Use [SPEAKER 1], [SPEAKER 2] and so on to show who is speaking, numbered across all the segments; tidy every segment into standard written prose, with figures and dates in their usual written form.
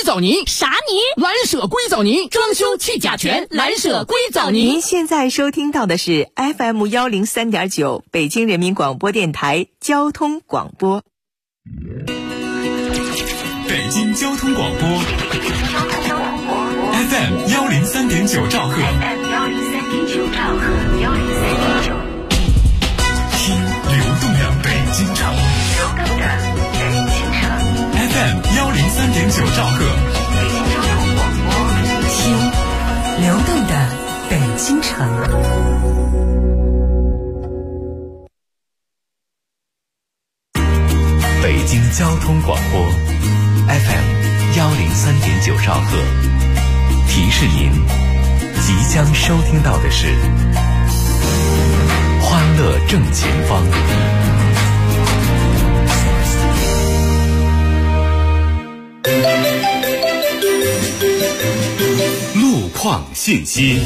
[SPEAKER 1] 藻泥。
[SPEAKER 2] 啥泥？
[SPEAKER 1] 蓝舍硅藻泥，装修去甲醛，蓝舍硅藻泥。
[SPEAKER 3] 您现在收听到的是 FM103.9 北京人民广播电台交通广播。
[SPEAKER 4] 北京交通广播 FM103.9 兆赫，听流动的北京城FM103.9 兆赫，
[SPEAKER 3] 北京交通广播，听流动的北京城。
[SPEAKER 4] 北京交通广播 FM103.9 兆赫，提示您即将收听到的是欢乐正前方。路况信息。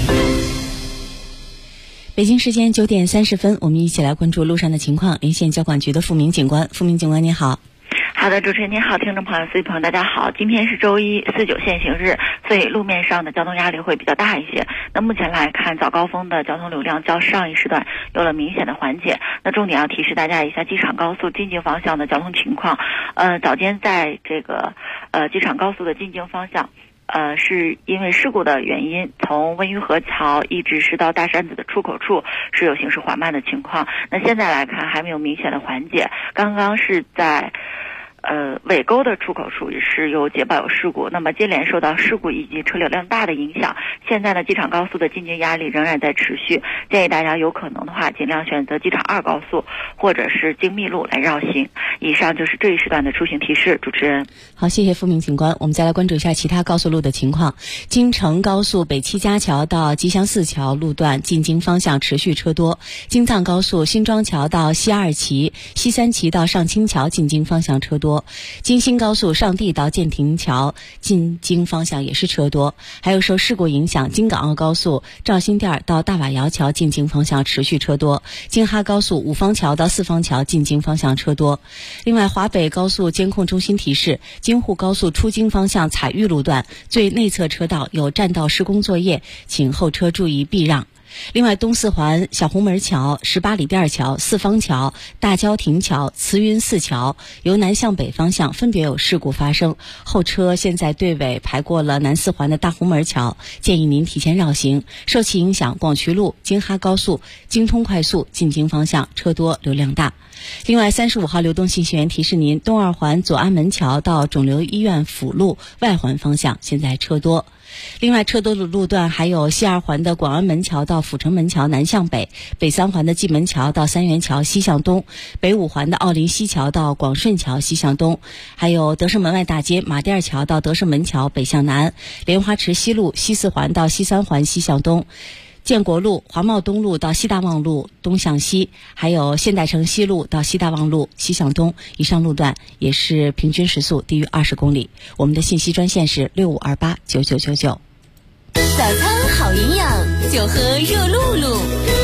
[SPEAKER 2] 北京时间9点30分，我们一起来关注路上的情况。连线交管局的付明警官，付明警官你好。
[SPEAKER 5] 好的，主持人您好，听众朋友、司机朋友大家好。今天是周一，49限行日，所以路面上的交通压力会比较大一些。那目前来看，早高峰的交通流量较上一时段有了明显的缓解。那重点要提示大家一下机场高速进京方向的交通情况。早间在这个机场高速的进京方向。是因为事故的原因，从温榆河桥一直是到大山子的出口处是有行驶缓慢的情况。那现在来看还没有明显的缓解，刚刚是在尾沟的出口处也是有捷报有事故，那么接连受到事故以及车流量大的影响，现在呢机场高速的进京压力仍然在持续，建议大家有可能的话尽量选择机场2高速或者是京密路来绕行。以上就是这一时段的出行提示，主持人。
[SPEAKER 2] 好，谢谢付明警官。我们再来关注一下其他高速路的情况。京承高速北七家桥到吉祥寺桥路段进京方向持续车多，京藏高速新庄桥到西二旗、西三旗到上清桥进京方向车多，京新高速上地到建亭桥进京方向也是车多。还有受事故影响，京港澳高速肇兴店到大瓦窑桥进京方向持续车多，京哈高速五方桥到四方桥进京方向车多。另外，华北高速监控中心提示，京沪高速出京方向彩玉路段最内侧车道有占道施工作业，请后车注意避让。另外，东四环小红门桥、18里店桥、四方桥、大郊亭桥、慈云寺桥由南向北方向分别有事故发生，后车现在队尾排过了南四环的大红门桥，建议您提前绕行。受其影响，广渠路、京哈高速、京通快速进京方向车多流量大。另外，35号流动信息源提示您，东二环左安门桥到肿瘤医院辅路外环方向现在车多。另外，车多的路段还有西二环的广安门桥到阜成门桥南向北，北三环的蓟门桥到三元桥西向东，北五环的奥林西桥到广顺桥西向东，还有德胜门外大街马甸桥到德胜门桥北向南，莲花池西路西四环到西三环西向东，建国路、华贸东路到西大望路东向西，还有现代城西路到西大望路西向东，以上路段也是平均时速低于20公里。我们的信息专线是65289999。
[SPEAKER 6] 早餐好营养，就喝热露露。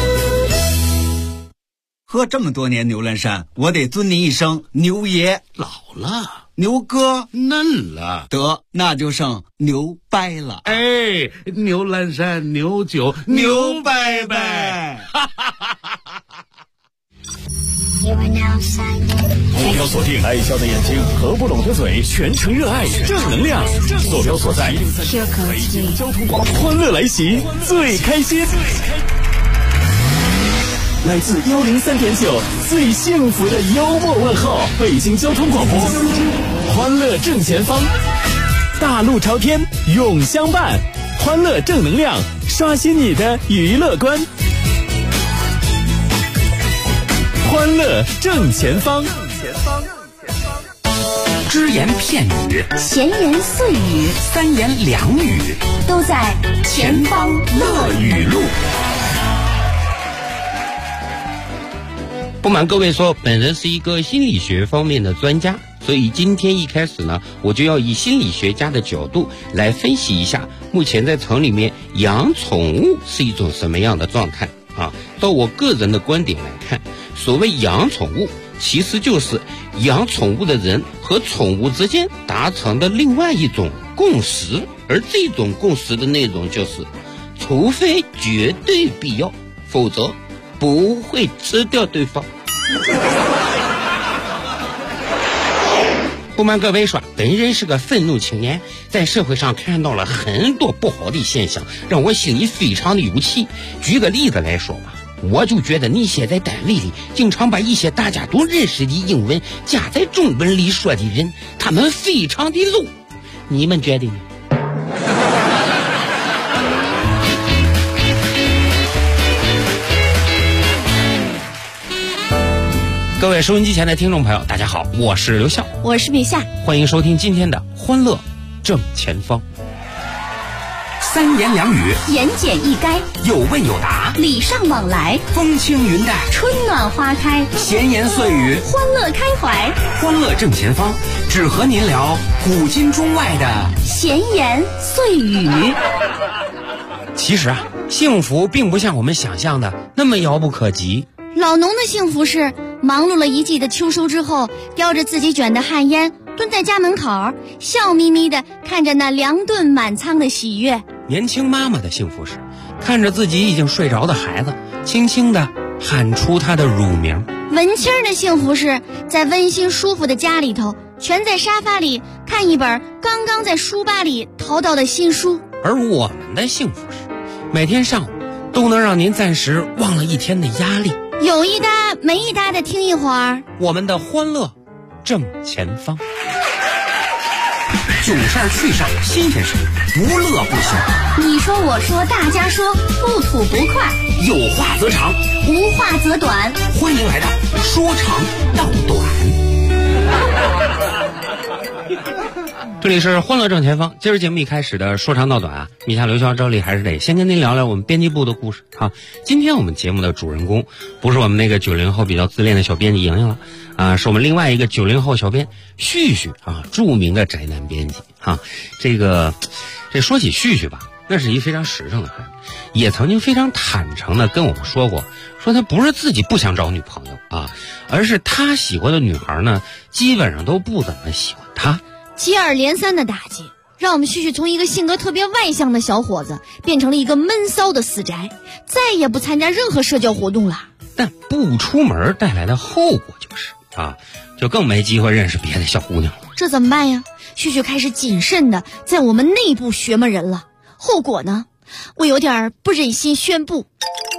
[SPEAKER 7] 喝这么多年牛栏山，我得尊您一声牛爷。
[SPEAKER 8] 老了，
[SPEAKER 7] 牛哥
[SPEAKER 8] 嫩了，
[SPEAKER 7] 得那就剩牛掰了。
[SPEAKER 8] 哎，牛栏山牛酒牛掰掰。
[SPEAKER 4] 坐标锁定爱笑的眼睛，合不拢的嘴，全程热爱正能量。坐标所在北京交通广播，欢乐来袭，最开心。来自103.9最幸福的幽默问候，北京交通广播，欢乐正前方，大路朝天永相伴，欢乐正能量，刷新你的娱乐观。欢乐正前方，
[SPEAKER 9] 只言片语，
[SPEAKER 6] 闲言碎语，
[SPEAKER 9] 三言两语，
[SPEAKER 6] 都在前方乐语录。
[SPEAKER 10] 不瞒各位说，本人是一个心理学方面的专家，所以今天一开始呢，我就要以心理学家的角度来分析一下目前在城里面养宠物是一种什么样的状态啊。到我个人的观点来看，所谓养宠物其实就是养宠物的人和宠物之间达成的另外一种共识，而这种共识的内容就是，除非绝对必要，否则不会吃掉对方。不瞒各位说，本人是个愤怒青年，在社会上看到了很多不好的现象，让我心里非常的有气。举个例子来说吧，我就觉得那些在单位里经常把一些大家都认识的英文加在中文里说的人，他们非常的 low。你们觉得呢？各位收音机前的听众朋友，大家好，我是刘笑，
[SPEAKER 2] 我是米夏，
[SPEAKER 10] 欢迎收听今天的欢乐正前方。
[SPEAKER 9] 三言两语，
[SPEAKER 6] 言简意赅，
[SPEAKER 9] 有问有答，
[SPEAKER 6] 礼尚往来，
[SPEAKER 9] 风轻云淡，
[SPEAKER 6] 春暖花开，
[SPEAKER 9] 闲言碎语，
[SPEAKER 6] 欢乐开怀。
[SPEAKER 9] 欢乐正前方，只和您聊古今中外的
[SPEAKER 6] 闲言碎语。
[SPEAKER 10] 其实啊，幸福并不像我们想象的那么遥不可及。
[SPEAKER 11] 老农的幸福是忙碌了一季的秋收之后，叼着自己卷的旱烟，蹲在家门口，笑眯眯的看着那2顿满仓的喜悦。
[SPEAKER 10] 年轻妈妈的幸福是看着自己已经睡着的孩子，轻轻的喊出他的乳名。
[SPEAKER 11] 文青的幸福是在温馨舒服的家里头，蜷在沙发里看一本刚刚在书吧里淘到的新书。
[SPEAKER 10] 而我们的幸福是每天上午都能让您暂时忘了一天的压力，
[SPEAKER 11] 有一搭没一搭的听一会儿
[SPEAKER 10] 我们的欢乐正前方。
[SPEAKER 9] 囧事儿趣事儿新鲜事，不乐不行。
[SPEAKER 6] 你说我说大家说，不吐不快，
[SPEAKER 9] 有话则长，
[SPEAKER 6] 无话则短。
[SPEAKER 9] 欢迎来到说长道短。
[SPEAKER 10] 这里是欢乐正前方，今儿节目一开始的说长道短啊，米夏刘潇这里还是得先跟您聊聊我们编辑部的故事啊。今天我们节目的主人公不是我们那个90后比较自恋的小编辑莹莹了啊，是我们另外一个90后小编旭旭啊，著名的宅男编辑啊。这说起旭旭吧，那是一非常实诚的人，也曾经非常坦诚的跟我们说过，说他不是自己不想找女朋友啊，而是他喜欢的女孩呢，基本上都不怎么喜欢他。
[SPEAKER 11] 接二连三的打击，让我们旭旭从一个性格特别外向的小伙子，变成了一个闷骚的死宅，再也不参加任何社交活动了。
[SPEAKER 10] 但不出门带来的后果就是就更没机会认识别的小姑娘了。
[SPEAKER 11] 这怎么办呀？旭旭开始谨慎的在我们内部学摸人了。后果呢，我有点不忍心宣布。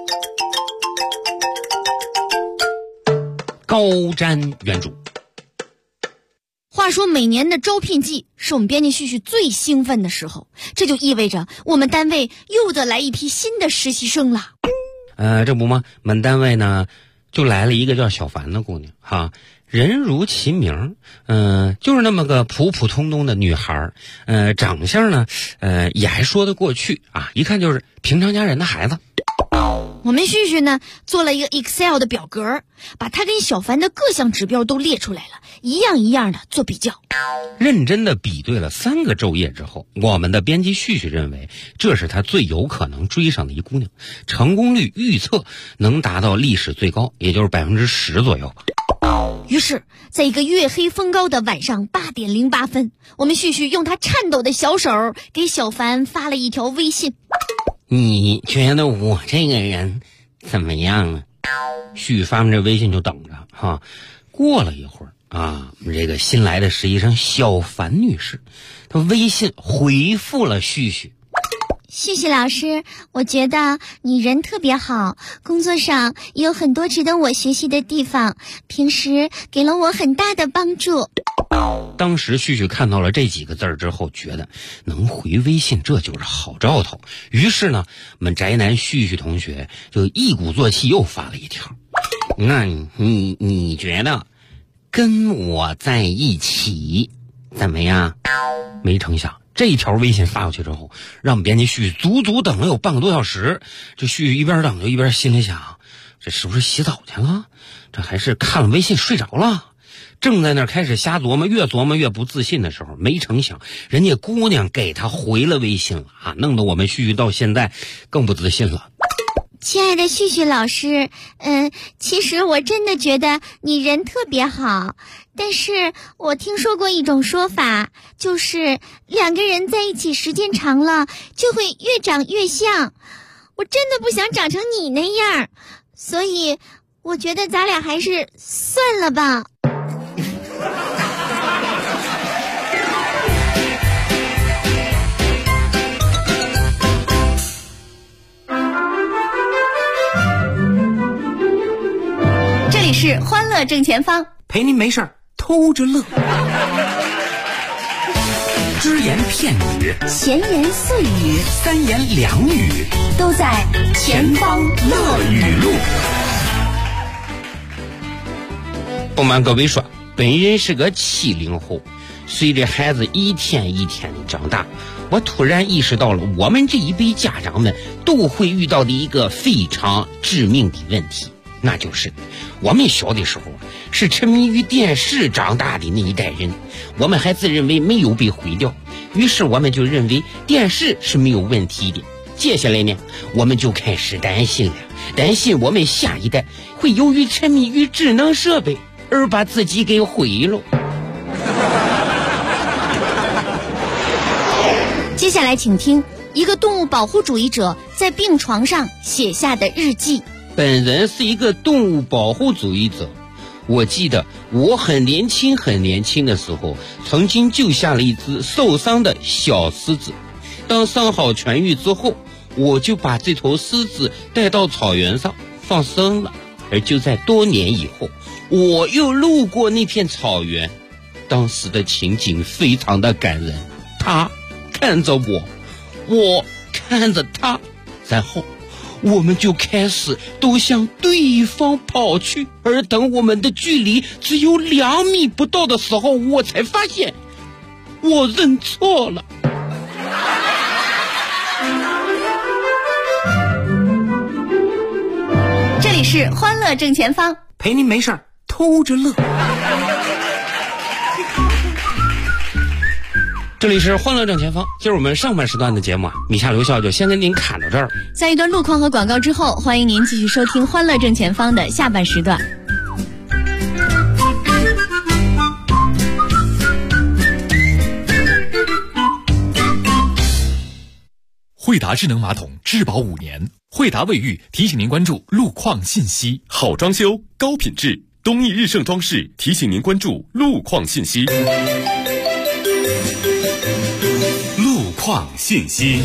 [SPEAKER 10] 高瞻远瞩。
[SPEAKER 11] 话说每年的招聘季是我们编辑旭旭最兴奋的时候，这就意味着我们单位又得来一批新的实习生了。
[SPEAKER 10] 这不吗？我们单位呢就来了一个叫小凡的姑娘哈，人如其名，就是那么个普普通通的女孩，长相呢也还说得过去啊，一看就是平常家人的孩子。
[SPEAKER 11] 我们旭旭呢做了一个 Excel 的表格，把他跟小凡的各项指标都列出来了，一样一样的做比较。
[SPEAKER 10] 认真的比对了3个昼夜之后，我们的编辑旭旭认为这是他最有可能追上的一姑娘，成功率预测能达到历史最高，也就是10%左右吧。
[SPEAKER 11] 于是在一个月黑风高的晚上8点08分，我们旭旭用他颤抖的小手给小凡发了一条微信。
[SPEAKER 10] 你觉得我这个人怎么样啊？旭发完这微信就等着哈。过了一会儿啊，这个新来的实习生小凡女士，她微信回复了旭旭。
[SPEAKER 11] 旭旭老师，我觉得你人特别好，工作上也有很多值得我学习的地方，平时给了我很大的帮助。
[SPEAKER 10] 当时旭旭看到了这几个字儿之后，觉得能回微信这就是好兆头，于是呢我们宅男旭旭同学就一鼓作气又发了一条。那你觉得跟我在一起怎么样？没成想这一条微信发过去之后，让我们编辑旭足足等了有半个多小时。这旭一边等就一边心里想，这是不是洗澡去了？这还是看了微信睡着了？正在那儿开始瞎琢磨，越琢磨越不自信的时候，没成想人家姑娘给他回了微信了啊，弄得我们旭到现在更不自信了。
[SPEAKER 11] 亲爱的旭旭老师，其实我真的觉得你人特别好，但是我听说过一种说法，就是两个人在一起时间长了就会越长越像。我真的不想长成你那样，所以我觉得咱俩还是算了吧。
[SPEAKER 6] 这里是欢乐正前方，
[SPEAKER 9] 陪您没事儿偷着乐。只言片语，
[SPEAKER 6] 闲言碎语，
[SPEAKER 9] 三言两语，
[SPEAKER 6] 都在前方乐语录。
[SPEAKER 10] 不瞒各位说，本人是个70后，随着孩子一天一天的长大，我突然意识到了我们这一辈家长们都会遇到的一个非常致命的问题，那就是我们小的时候是沉迷于电视长大的那一代人，我们还自认为没有被毁掉，于是我们就认为电视是没有问题的。接下来呢，我们就开始担心我们下一代会由于沉迷于智能设备而把自己给毁了。
[SPEAKER 6] 接下来请听一个动物保护主义者在病床上写下的日记。
[SPEAKER 10] 本人是一个动物保护主义者，我记得我很年轻的时候，曾经救下了一只受伤的小狮子。当伤好痊愈之后，我就把这头狮子带到草原上放生了。而就在多年以后，我又路过那片草原，当时的情景非常的感人。他看着我，我看着他，然后我们就开始都向对方跑去，而等我们的距离只有2米不到的时候，我才发现我认错了。
[SPEAKER 6] 这里是欢乐正前方，
[SPEAKER 9] 陪您没事儿偷着乐。
[SPEAKER 10] 这里是欢乐正前方，今儿我们上半时段的节目米夏留校就先跟您看到这儿。
[SPEAKER 6] 在一段路况和广告之后，欢迎您继续收听欢乐正前方的下半时段。
[SPEAKER 12] 惠达智能马桶质保5年，惠达卫浴提醒您关注路况信息。好装修高品质，东益日盛装饰提醒您关注路况信息。路况信息。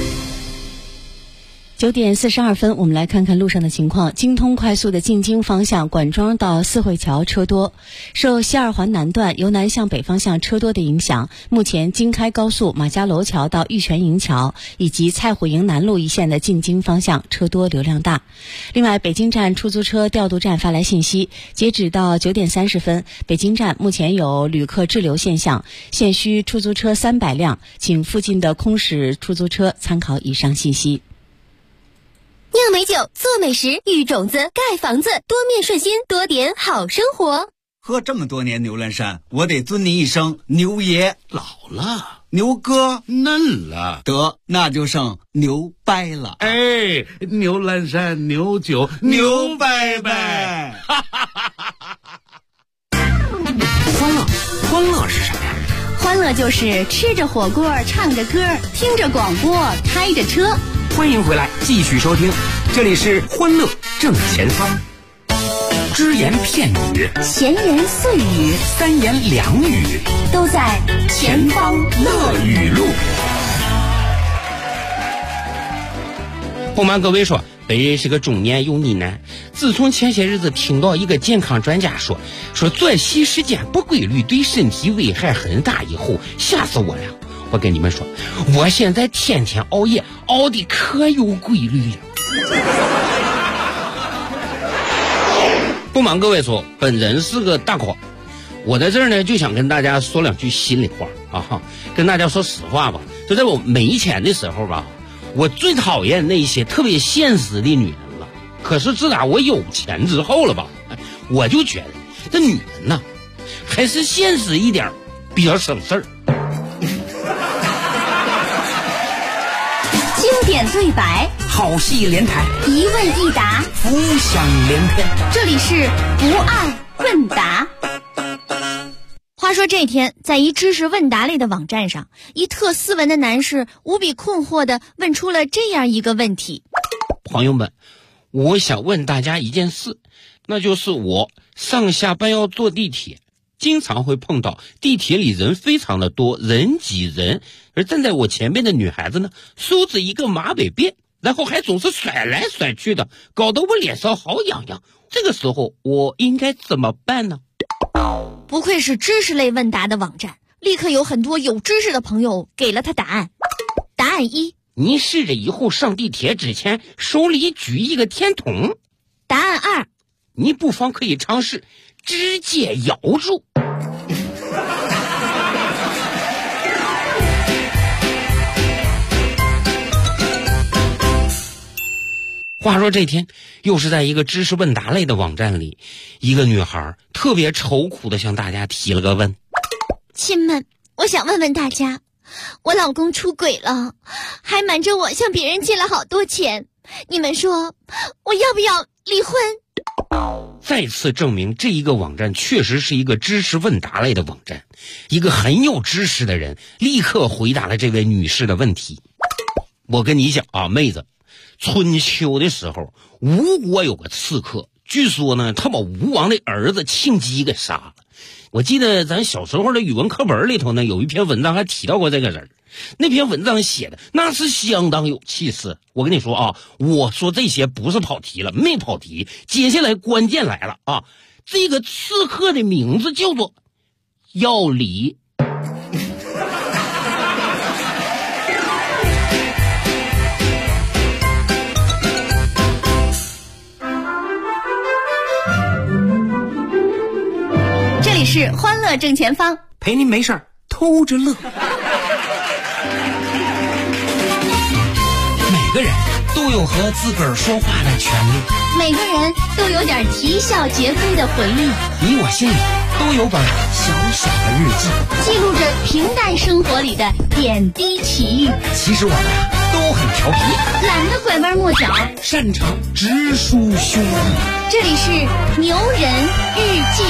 [SPEAKER 2] 9点42分，我们来看看路上的情况。京通快速的进京方向管庄到四惠桥车多，受西二环南段由南向北方向车多的影响，目前京开高速马家楼桥到玉泉营桥以及蔡虎营南路一线的进京方向车多流量大。另外，北京站出租车调度站发来信息，截止到9点30分，北京站目前有旅客滞留现象，现需出租车300辆，请附近的空驶出租车参考以上信息。
[SPEAKER 6] 酿美酒，做美食，育种子，盖房子，多面顺心，多点好生活。
[SPEAKER 7] 喝这么多年牛栏山，我得尊你一声牛爷。
[SPEAKER 8] 老了，
[SPEAKER 7] 牛哥
[SPEAKER 8] 嫩了，
[SPEAKER 7] 得那就剩牛掰了。
[SPEAKER 8] 哎，牛栏山牛酒牛掰掰。
[SPEAKER 9] 欢乐是什么呀？
[SPEAKER 6] 欢乐就是吃着火锅，唱着歌，听着广播，开着车。
[SPEAKER 9] 欢迎回来，继续收听，这里是欢乐正前方。只言片语，
[SPEAKER 6] 闲言碎语，
[SPEAKER 9] 三言两语，
[SPEAKER 6] 都在前方乐语录。
[SPEAKER 10] 不瞒各位说，本人是个中年油腻男。自从前些日子听到一个健康专家说作息时间不规律对身体危害很大以后，吓死我了。我跟你们说，我现在天天熬夜，熬得可有规律了。不瞒各位说，本人是个大款，我在这儿呢就想跟大家说2句心里话啊，跟大家说实话吧。就在我没钱的时候吧，我最讨厌那些特别现实的女人了。可是自打我有钱之后了吧，我就觉得这女人呐，还是现实一点比较省事儿。
[SPEAKER 6] 经点对白，
[SPEAKER 9] 好戏连台，
[SPEAKER 6] 一问一答，
[SPEAKER 9] 浮想联翩。
[SPEAKER 6] 这里是不二问答。
[SPEAKER 11] 话说这天，在一知识问答类的网站上，一特斯文的男士无比困惑地问出了这样一个问题：
[SPEAKER 10] 朋友们，我想问大家一件事，那就是我上下班要坐地铁，经常会碰到地铁里人非常的多，人挤人，而站在我前面的女孩子呢，梳着一个马尾辫，然后还总是甩来甩去的，搞得我脸上好痒痒。这个时候我应该怎么办呢？
[SPEAKER 11] 不愧是知识类问答的网站，立刻有很多有知识的朋友给了他答案。答案一：
[SPEAKER 10] 您试着以后上地铁之前手里举一个天筒。
[SPEAKER 11] 答案二：
[SPEAKER 10] 你不妨可以尝试直接咬住。话说这天又是在一个知识问答类的网站里，一个女孩特别愁苦地向大家提了个问：
[SPEAKER 11] 亲们，我想问问大家，我老公出轨了，还瞒着我向别人借了好多钱，你们说我要不要离婚？
[SPEAKER 10] 再次证明这一个网站确实是一个知识问答类的网站。一个很有知识的人立刻回答了这位女士的问题。我跟你讲啊，妹子，春秋的时候，吴国有个刺客，据说呢，他把吴王的儿子庆姬给杀了。我记得咱小时候的语文课本里头呢，有一篇文章还提到过这个人。那篇文章写的那是相当有气势。我跟你说啊，我说这些不是跑题了，没跑题。接下来关键来了啊，这个刺客的名字叫做要离。
[SPEAKER 6] 这里是欢乐正前方，
[SPEAKER 9] 陪您没事儿偷着乐。每个人都有和自个儿说话的权利，
[SPEAKER 6] 每个人都有点啼笑皆非的回忆，
[SPEAKER 9] 你我心里都有本小小的日记，
[SPEAKER 6] 记录着平淡生活里的点滴奇遇。
[SPEAKER 9] 其实我们都很调皮，
[SPEAKER 6] 懒得拐弯抹角，
[SPEAKER 9] 擅长直抒胸臆。
[SPEAKER 6] 这里是牛人日记。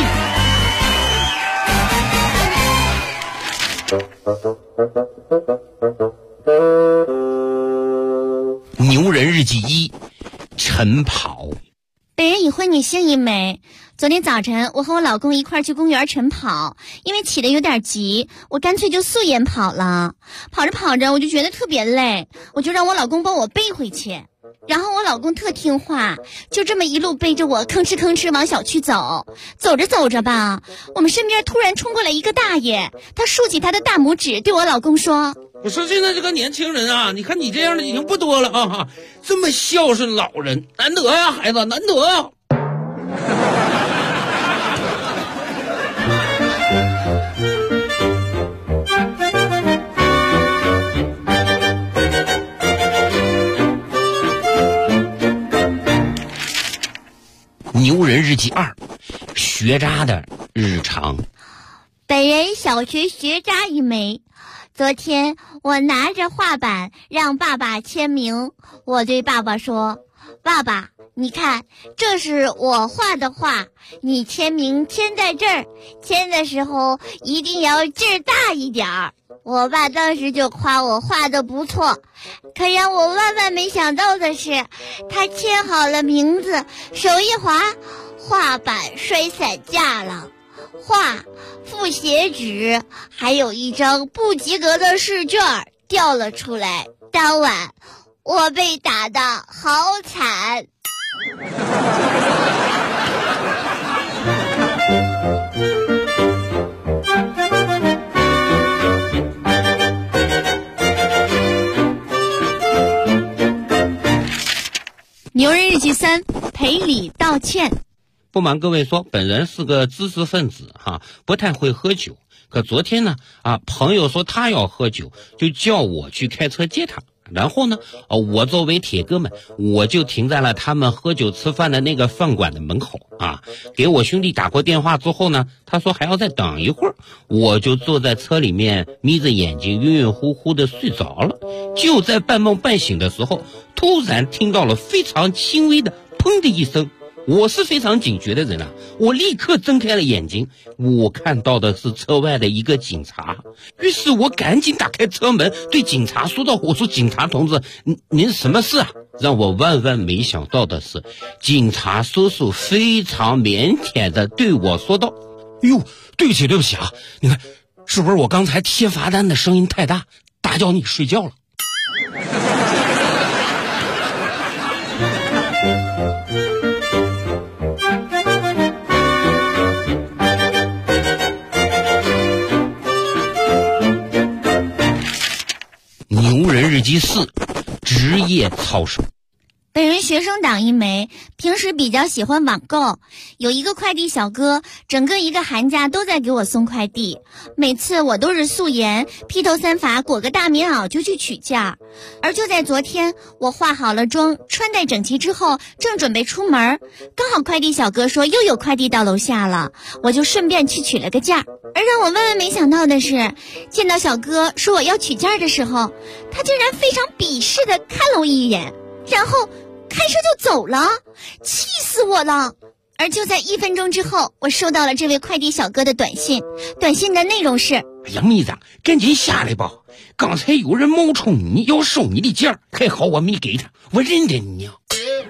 [SPEAKER 10] 牛人日记一：晨跑。
[SPEAKER 11] 本人已婚，女性一枚。昨天早晨我和我老公一块去公园晨跑，因为起得有点急，我干脆就素颜跑了。跑着跑着我就觉得特别累，我就让我老公帮我背回去。然后我老公特听话，就这么一路背着我吭哧吭哧往小区走。走着走着吧，我们身边突然冲过来一个大爷，他竖起他的大拇指对我老公说：
[SPEAKER 10] 我说现在这个年轻人啊，你看你这样的已经不多了啊，这么孝顺老人，难得呀，孩子，难得呀。牛人日记二：学渣的日常。
[SPEAKER 11] 本人小学学渣一枚。昨天我拿着画板让爸爸签名，我对爸爸说：爸爸，你看，这是我画的画，你签名签在这儿，签的时候一定要劲儿大一点儿。我爸当时就夸我画的不错，可让我万万没想到的是，他签好了名字，手一滑，画板摔散架了，画、复写纸还有一张不及格的试卷掉了出来。当晚我被打得好惨。
[SPEAKER 6] 牛人日记三：赔礼道歉。
[SPEAKER 10] 不瞒各位说，本人是个知识分子哈，不太会喝酒。可昨天呢朋友说他要喝酒，就叫我去开车接他。然后呢我作为铁哥们，我就停在了他们喝酒吃饭的那个饭馆的门口给我兄弟打过电话之后呢，他说还要再等一会儿，我就坐在车里面眯着眼睛晕晕乎乎的睡着了。 就在半梦半醒的时候，突然听到了非常轻微的砰的一声。我是非常警觉的人啊，我立刻睁开了眼睛，我看到的是车外的一个警察。于是我赶紧打开车门，对警察说道：“我说警察同志，您什么事啊？”让我万万没想到的是，警察叔叔非常腼腆的对我说道：“哟，对不起啊，你看是不是我刚才贴罚单的声音太大，打搅你睡觉了？”牛人日记4，职业操守。
[SPEAKER 11] 本人学生党一枚，平时比较喜欢网购。有一个快递小哥，整个一个寒假都在给我送快递。每次我都是素颜，披头散发，裹个大棉袄就去取件。而就在昨天，我化好了妆，穿戴整齐之后，正准备出门，刚好快递小哥说又有快递到楼下了，我就顺便去取了个件。而让我万万没想到的是，见到小哥说我要取件的时候，他竟然非常鄙视地看了我一眼，然后开车就走了，气死我了。而就在1分钟之后，我收到了这位快递小哥的短信，短信的内容是：
[SPEAKER 10] 哎呀，妹子，赶紧下来吧！刚才有人冒充你要收你的件，还好我没给他，我认得你呀。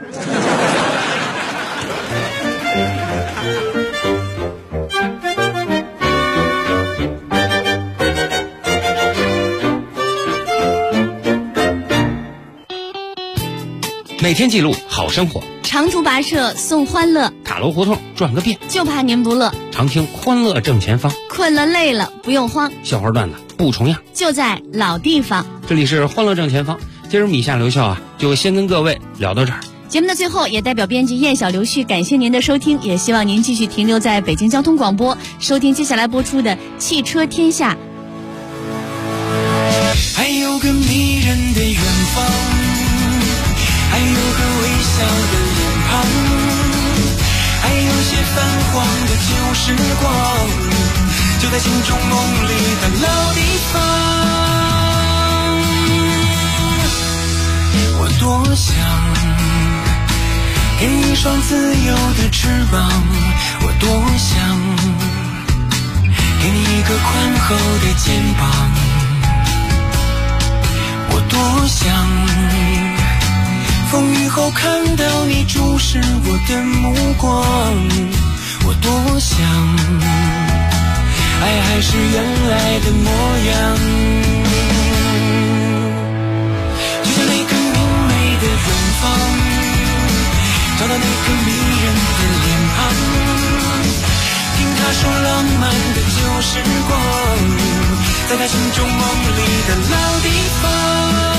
[SPEAKER 10] 每天记录好生活，
[SPEAKER 11] 长途跋涉送欢乐，
[SPEAKER 10] 塔楼胡同转个遍，
[SPEAKER 11] 就怕您不乐。
[SPEAKER 10] 常听欢乐正前方，
[SPEAKER 11] 困了累了不用慌，
[SPEAKER 10] 笑话段子不重样，
[SPEAKER 11] 就在老地方。
[SPEAKER 10] 这里是欢乐正前方，今儿米夏留校就先跟各位聊到这儿。
[SPEAKER 11] 节目的最后，也代表编辑叶小刘旭感谢您的收听，也希望您继续停留在北京交通广播，收听接下来播出的汽车天下。
[SPEAKER 13] 还有个迷人的远方，还有个微笑的脸庞，还有些泛黄的旧时光，就在心中梦里的老地方。我多想给你一双自由的翅膀，我多想给你一个宽厚的肩膀，我多想风雨后看到你注视我的目光，我多想爱还是原来的模样，就像那个明媚的远方，找到那个迷人的脸庞，听他说浪漫的旧时光，在他心中梦里的老地方。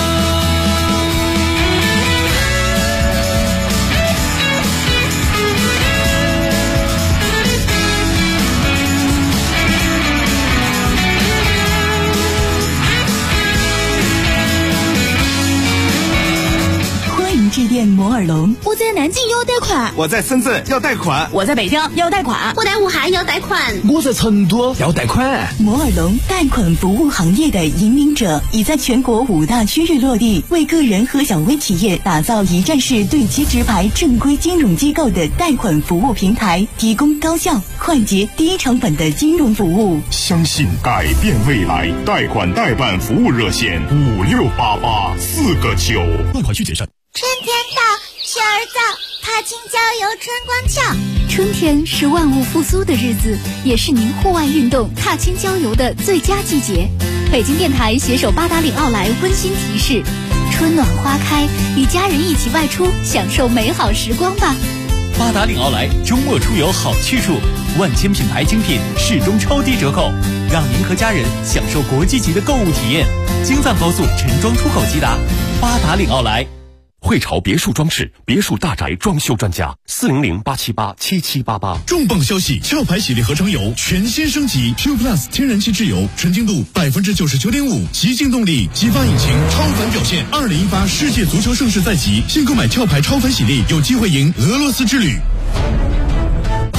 [SPEAKER 14] 致电摩尔龙，
[SPEAKER 11] 我在南京要贷款，
[SPEAKER 15] 我在深圳要贷款，
[SPEAKER 14] 我在北京要贷款，
[SPEAKER 11] 我在武汉要贷款，
[SPEAKER 15] 我在成都要贷款。
[SPEAKER 14] 摩尔龙贷款服务行业的引领者，已在全国5大区域落地，为个人和小微企业打造一站式对接直排正规金融机构的贷款服务平台，提供高效、快捷、低成本的金融服务。
[SPEAKER 16] 相信改变未来，贷款代办服务热线5688-4个9，贷款需谨慎。
[SPEAKER 11] 春天到，雪儿早，踏青郊游春光俏。
[SPEAKER 17] 春天是万物复苏的日子，也是您户外运动、踏青郊游的最佳季节。北京电台携手八达岭奥莱温馨提示：春暖花开，与家人一起外出，享受美好时光吧。
[SPEAKER 12] 八达岭奥莱周末出游好去处，万千品牌精品适中超低折扣，让您和家人享受国际级的购物体验。京藏高速陈庄出口即达，八达岭奥莱。
[SPEAKER 18] 汇潮别墅装饰，别墅大宅装修专家，400-878-7788。
[SPEAKER 19] 重磅消息！壳牌洗涤合成油全新升级 ，Q Plus 天然气质油，纯净度99.5%，极净动力，激发引擎超凡表现。2018世界足球盛世在即，新购买壳牌超凡洗涤，有机会赢俄罗斯之旅。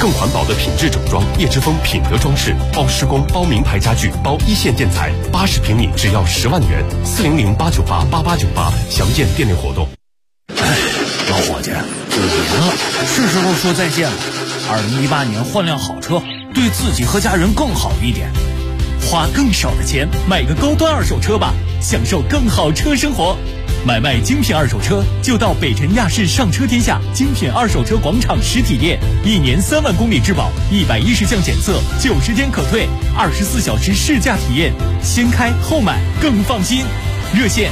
[SPEAKER 18] 更环保的品质整装，叶之峰品德装饰包施工、包名牌家具、包一线建材，80平米只要10万元，400-898-8898，详见店内活动。
[SPEAKER 20] 老伙计，是时候说再见了。2018年换辆好车，对自己和家人更好一点。花更少的钱买个高端二手车吧，享受更好车生活。买卖精品二手车就到北辰亚市上车天下精品二手车广场实体店，1年3万公里质保，110项检测，90天可退，24小时试驾体验，先开后买更放心。热线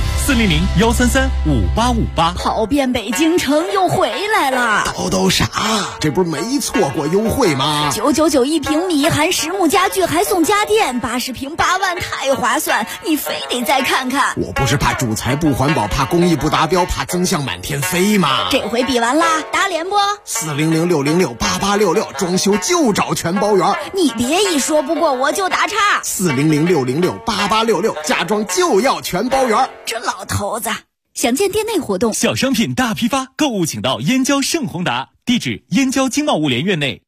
[SPEAKER 20] 400-133-5858。
[SPEAKER 21] 跑遍北京城又回来了。
[SPEAKER 22] 都啥？这不是没错过优惠吗
[SPEAKER 21] ？999一平米，含实木家具还送家电，80平8万，太划算！你非得再看看。
[SPEAKER 22] 我不是怕主材不环保，怕工艺不达标，怕增项满天飞吗？
[SPEAKER 21] 这回比完啦，打脸不
[SPEAKER 22] ？400-606-8866，装修就找全包圆。
[SPEAKER 21] 你别一说不过我就打岔。
[SPEAKER 22] 400-606-8866，家装就要全包圆。
[SPEAKER 21] 这老头子。详见店内活动。
[SPEAKER 12] 小商品大批发，购物请到燕郊盛宏达，地址燕郊经贸物联院内。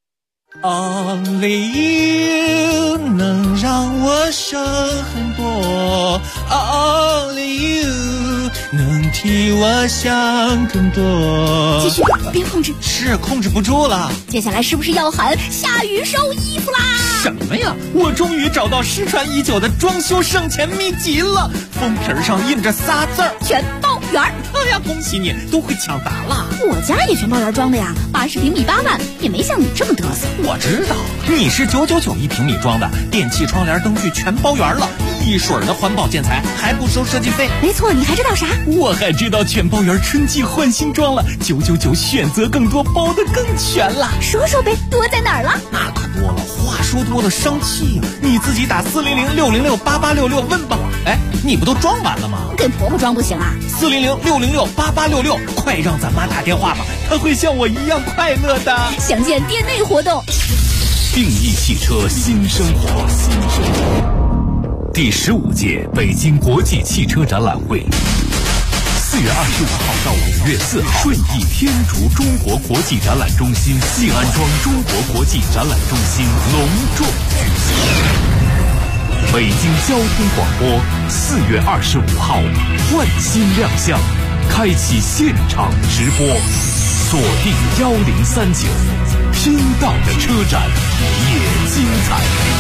[SPEAKER 23] Only you 能让我省很多 ，Only you 能替我想更多。
[SPEAKER 21] 继续，别控制。
[SPEAKER 20] 是控制不住了。
[SPEAKER 21] 接下来是不是要喊下雨收衣服啦？
[SPEAKER 20] 什么呀？我终于找到失传已久的装修省钱秘籍了，封皮上印着仨字儿：
[SPEAKER 21] 全包圆。
[SPEAKER 20] 哎呀，恭喜你，都会抢答了。
[SPEAKER 21] 我家也全包圆装的呀，80平米8万，也没像你这么嘚瑟。
[SPEAKER 20] 我知道，你是999一平米装的，电器、窗帘、灯具全包圆了，一水的环保建材，还不收设计费。
[SPEAKER 21] 没错，你还知道啥？
[SPEAKER 12] 我还知道全包圆春季换新装了，999选择更多，包得更全了。
[SPEAKER 21] 说说呗，多在哪儿了？
[SPEAKER 20] 那可多了，话说多了伤气呀。你自己打400-606-8866问吧。哎，你不都装完了吗？
[SPEAKER 21] 给婆婆装不行啊
[SPEAKER 20] ？400-606-8866，快让咱妈打电话吧，她会像我一样快乐的。
[SPEAKER 21] 详见店内活动。
[SPEAKER 18] 定义汽车新生活，第15届北京国际汽车展览会，4月25号到5月4号，顺义天竺中国国际展览中心静安庄中国国际展览中心隆重举行。北京交通广播4月25号换新亮相，开启现场直播，锁定1039，听到的车展也精彩。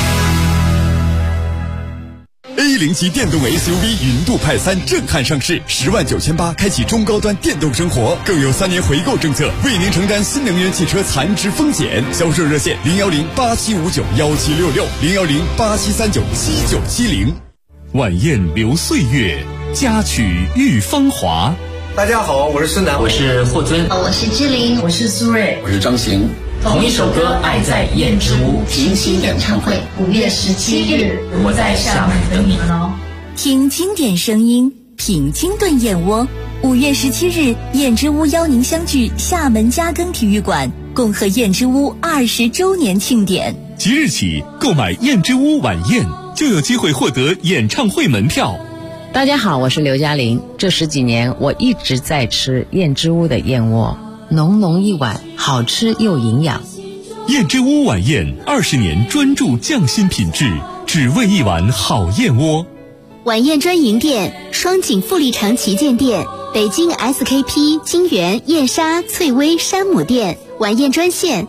[SPEAKER 24] A0级电动 SUV 云度派3震撼上市，10.98万开启中高端电动生活，更有3年回购政策，为您承担新能源汽车残值风险。销售热线010-8759-1766，010-8739-7970。
[SPEAKER 18] 晚宴留岁月，佳曲遇芳华。
[SPEAKER 25] 大家好，我是孙楠，
[SPEAKER 26] 我是霍尊，
[SPEAKER 27] 我是志玲，
[SPEAKER 26] 我是苏芮，
[SPEAKER 25] 我是张行。
[SPEAKER 26] 同一首歌，爱在燕之屋
[SPEAKER 27] 平行演唱会，5月17日，
[SPEAKER 26] 我在厦门等你们哦。
[SPEAKER 14] 听经典声音，品清炖燕窝。5月17日，燕之屋邀您相聚厦门嘉庚体育馆，共贺燕之屋20周年庆典。
[SPEAKER 18] 即日起，购买燕之屋晚宴就有机会获得演唱会门票。
[SPEAKER 28] 大家好，我是刘嘉玲。这10几年，我一直在吃燕之屋的燕窝，浓浓一碗，好吃又营养。
[SPEAKER 18] 燕之屋晚宴20年专注匠心品质，只为一碗好燕窝。
[SPEAKER 6] 晚宴专营店：双井富力城旗舰店、北京 SKP 金源燕莎翠微山姆店。晚宴专线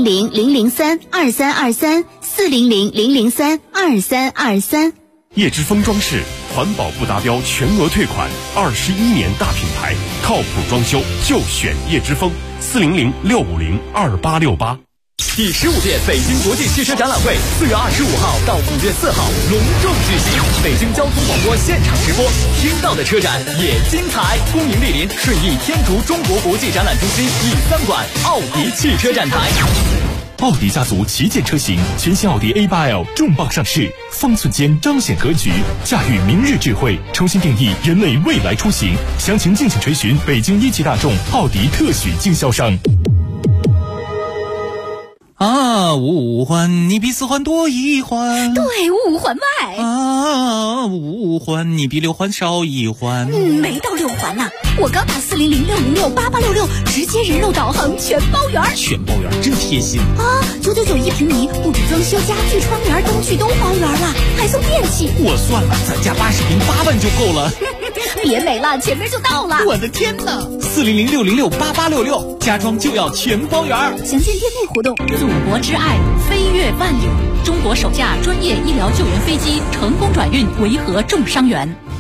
[SPEAKER 6] 400-003-2323，400-003-2323。
[SPEAKER 18] 叶之峰装饰，环保不达标全额退款，21年大品牌，靠谱装修就选叶之峰。400-650-2868。
[SPEAKER 4] 第15届北京国际汽车展览会4月25号到5月4号隆重举行，北京交通广播现场直播，听到的车展也精彩。恭迎莅临顺义天竺中国国际展览中心E3馆奥迪汽车展台。
[SPEAKER 18] 奥迪家族旗舰车型，全新奥迪 A8L 重磅上市，方寸间彰显格局，驾驭明日智慧，重新定义人类未来出行。详情敬请垂询北京一汽大众奥迪特许经销商。
[SPEAKER 23] 啊，五环你比四环多一环。
[SPEAKER 21] 对，5环外。
[SPEAKER 23] 啊，五环你比6环少一环。
[SPEAKER 21] 没到6环呢。我刚打400-606-8866，直接人肉导航全包圆。
[SPEAKER 23] 全包圆真贴心
[SPEAKER 21] 啊！999一平米，不止装修、家具、窗帘、灯具都包圆了，还送电器。
[SPEAKER 23] 我算了，咱家80平8万就够了。
[SPEAKER 21] 别美了，前面就到了。
[SPEAKER 23] 我的天哪！400-606-8866，家装就要全包圆。
[SPEAKER 21] 详见店内活动。
[SPEAKER 1] 祖国之爱，飞越万里。中国首架专业医疗救援飞机成功转运维和重伤员。